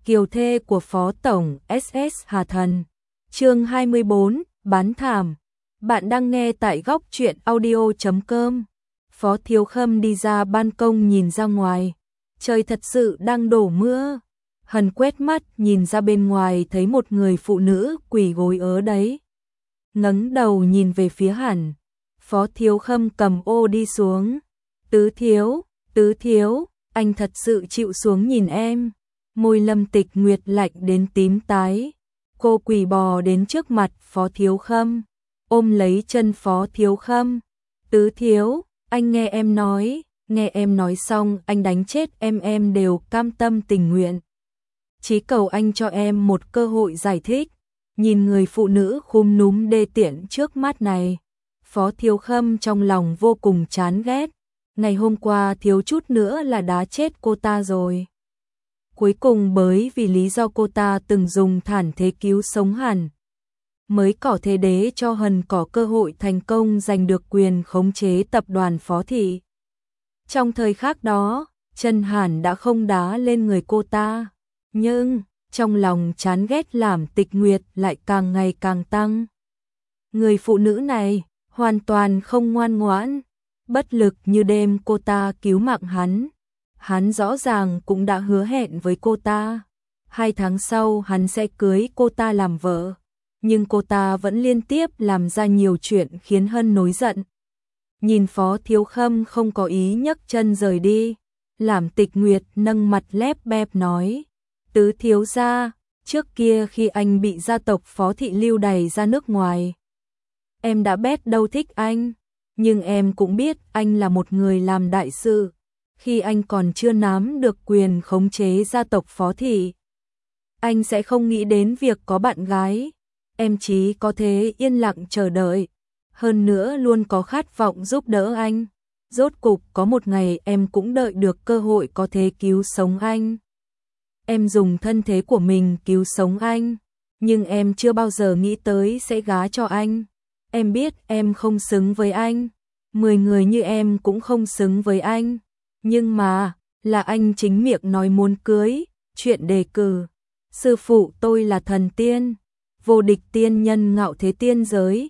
kiều thê của Phó Tổng SS Hà Thần. Chương 24, bán thảm. Bạn đang nghe tại góc truyện audio.com. Phó Thiếu Khâm đi ra ban công nhìn ra ngoài. Trời thật sự đang đổ mưa. Hân quét mắt nhìn ra bên ngoài thấy một người phụ nữ quỳ gối ở đấy. Ngẩng đầu nhìn về phía Hàn. Phó Thiếu Khâm cầm ô đi xuống. Tứ thiếu, anh thật sự chịu xuống nhìn em. Môi Lâm Tịch Nguyệt lạnh đến tím tái. Cô quỳ bò đến trước mặt Phó Thiếu Khâm, ôm lấy chân Phó Thiếu Khâm. Tứ thiếu, anh nghe em nói xong anh đánh chết em đều cam tâm tình nguyện. Chỉ cầu anh cho em một cơ hội giải thích. Nhìn người phụ nữ khúm núm đê tiện trước mắt này, Phó Thiếu Khâm trong lòng vô cùng chán ghét. Ngày hôm qua thiếu chút nữa là đá chết cô ta rồi. Cuối cùng bởi vì lý do cô ta từng dùng thản thế cứu sống Hàn, mới có thế đế cho Hân có cơ hội thành công giành được quyền khống chế tập đoàn Phó Thị. Trong thời khắc đó, chân Hàn đã không đá lên người cô ta, nhưng trong lòng chán ghét làm Tịch Nguyệt lại càng ngày càng tăng. Người phụ nữ này hoàn toàn không ngoan ngoãn, bất lực như đêm cô ta cứu mạng hắn. Hắn rõ ràng cũng đã hứa hẹn với cô ta, 2 tháng sau hắn sẽ cưới cô ta làm vợ, nhưng cô ta vẫn liên tiếp làm ra nhiều chuyện khiến Hân nổi giận. Nhìn Phó Thiếu Khâm không có ý nhấc chân rời đi, làm Tịch Nguyệt nâng mặt lép bép nói, tứ thiếu gia, trước kia khi anh bị gia tộc Phó Thị lưu đày ra nước ngoài, em đã bet đâu thích anh, nhưng em cũng biết anh là một người làm đại sự. Khi anh còn chưa nắm được quyền khống chế gia tộc Phó Thị, anh sẽ không nghĩ đến việc có bạn gái. Em chỉ có thể yên lặng chờ đợi, hơn nữa luôn có khát vọng giúp đỡ anh. Rốt cục có một ngày em cũng đợi được cơ hội có thể cứu sống anh. Em dùng thân thế của mình cứu sống anh, nhưng em chưa bao giờ nghĩ tới sẽ gả cho anh. Em biết em không xứng với anh, 10 người như em cũng không xứng với anh. Nhưng mà, là anh chính miệng nói muốn cưới, chuyện đề cử. Sư phụ tôi là thần tiên, vô địch tiên nhân ngạo thế tiên giới,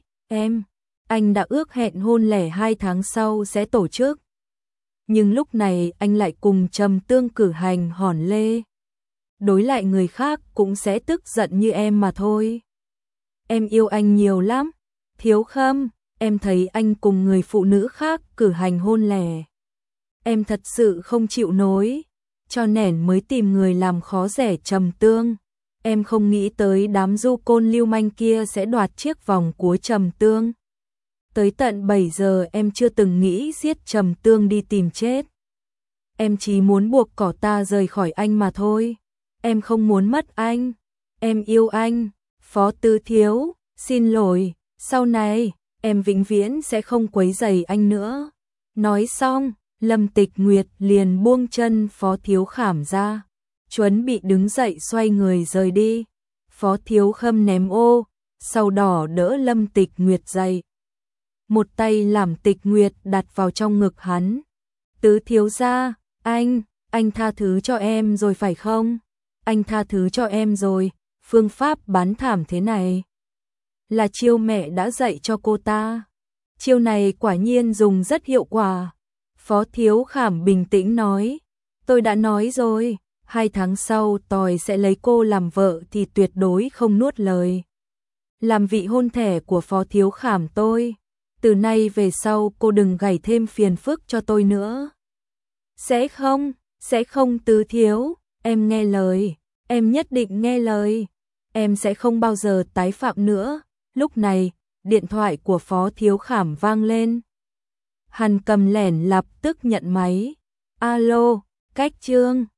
anh đã ước hẹn hôn lễ 2 tháng sau sẽ tổ chức. Nhưng lúc này anh lại cùng Trầm Tương cử hành hòn lê. Đối lại người khác cũng sẽ tức giận như em mà thôi. Em yêu anh nhiều lắm, Thiếu Khâm, em thấy anh cùng người phụ nữ khác cử hành hôn lễ. Em thật sự không chịu nổi, cho nên mới tìm người làm khó dễ Trầm Tương. Em không nghĩ tới đám du côn lưu manh kia sẽ đoạt chiếc vòng của Trầm Tương. Tới tận 7 giờ em chưa từng nghĩ giết Trầm Tương đi tìm chết. Em chỉ muốn buộc cỏ ta rời khỏi anh mà thôi. Em không muốn mất anh. Em yêu anh. Phó Tứ thiếu, xin lỗi, sau này em vĩnh viễn sẽ không quấy rầy anh nữa. Nói xong, Lâm Tịch Nguyệt liền buông chân Phó Thiếu Khảm ra, chuẩn bị đứng dậy xoay người rời đi. Phó Thiếu Khâm ném ô, sau đó đỡ Lâm Tịch Nguyệt dậy. Một tay làm Tịch Nguyệt đặt vào trong ngực hắn. Tứ thiếu gia, anh tha thứ cho em rồi phải không? Anh tha thứ cho em rồi, phương pháp bán thảm thế này là chiêu mẹ đã dạy cho cô ta. Chiêu này quả nhiên dùng rất hiệu quả. Phó Thiếu Khảm bình tĩnh nói, tôi đã nói rồi, 2 tháng sau tôi sẽ lấy cô làm vợ thì tuyệt đối không nuốt lời. Làm vị hôn thê của Phó Thiếu Khảm tôi, từ nay về sau cô đừng gảy thêm phiền phức cho tôi nữa. Sẽ không Tứ thiếu, em nghe lời, em nhất định nghe lời, em sẽ không bao giờ tái phạm nữa. Lúc này, điện thoại của Phó Thiếu Khảm vang lên. Hắn cầm lẻn lập tức nhận máy. Alo, Cách Trương,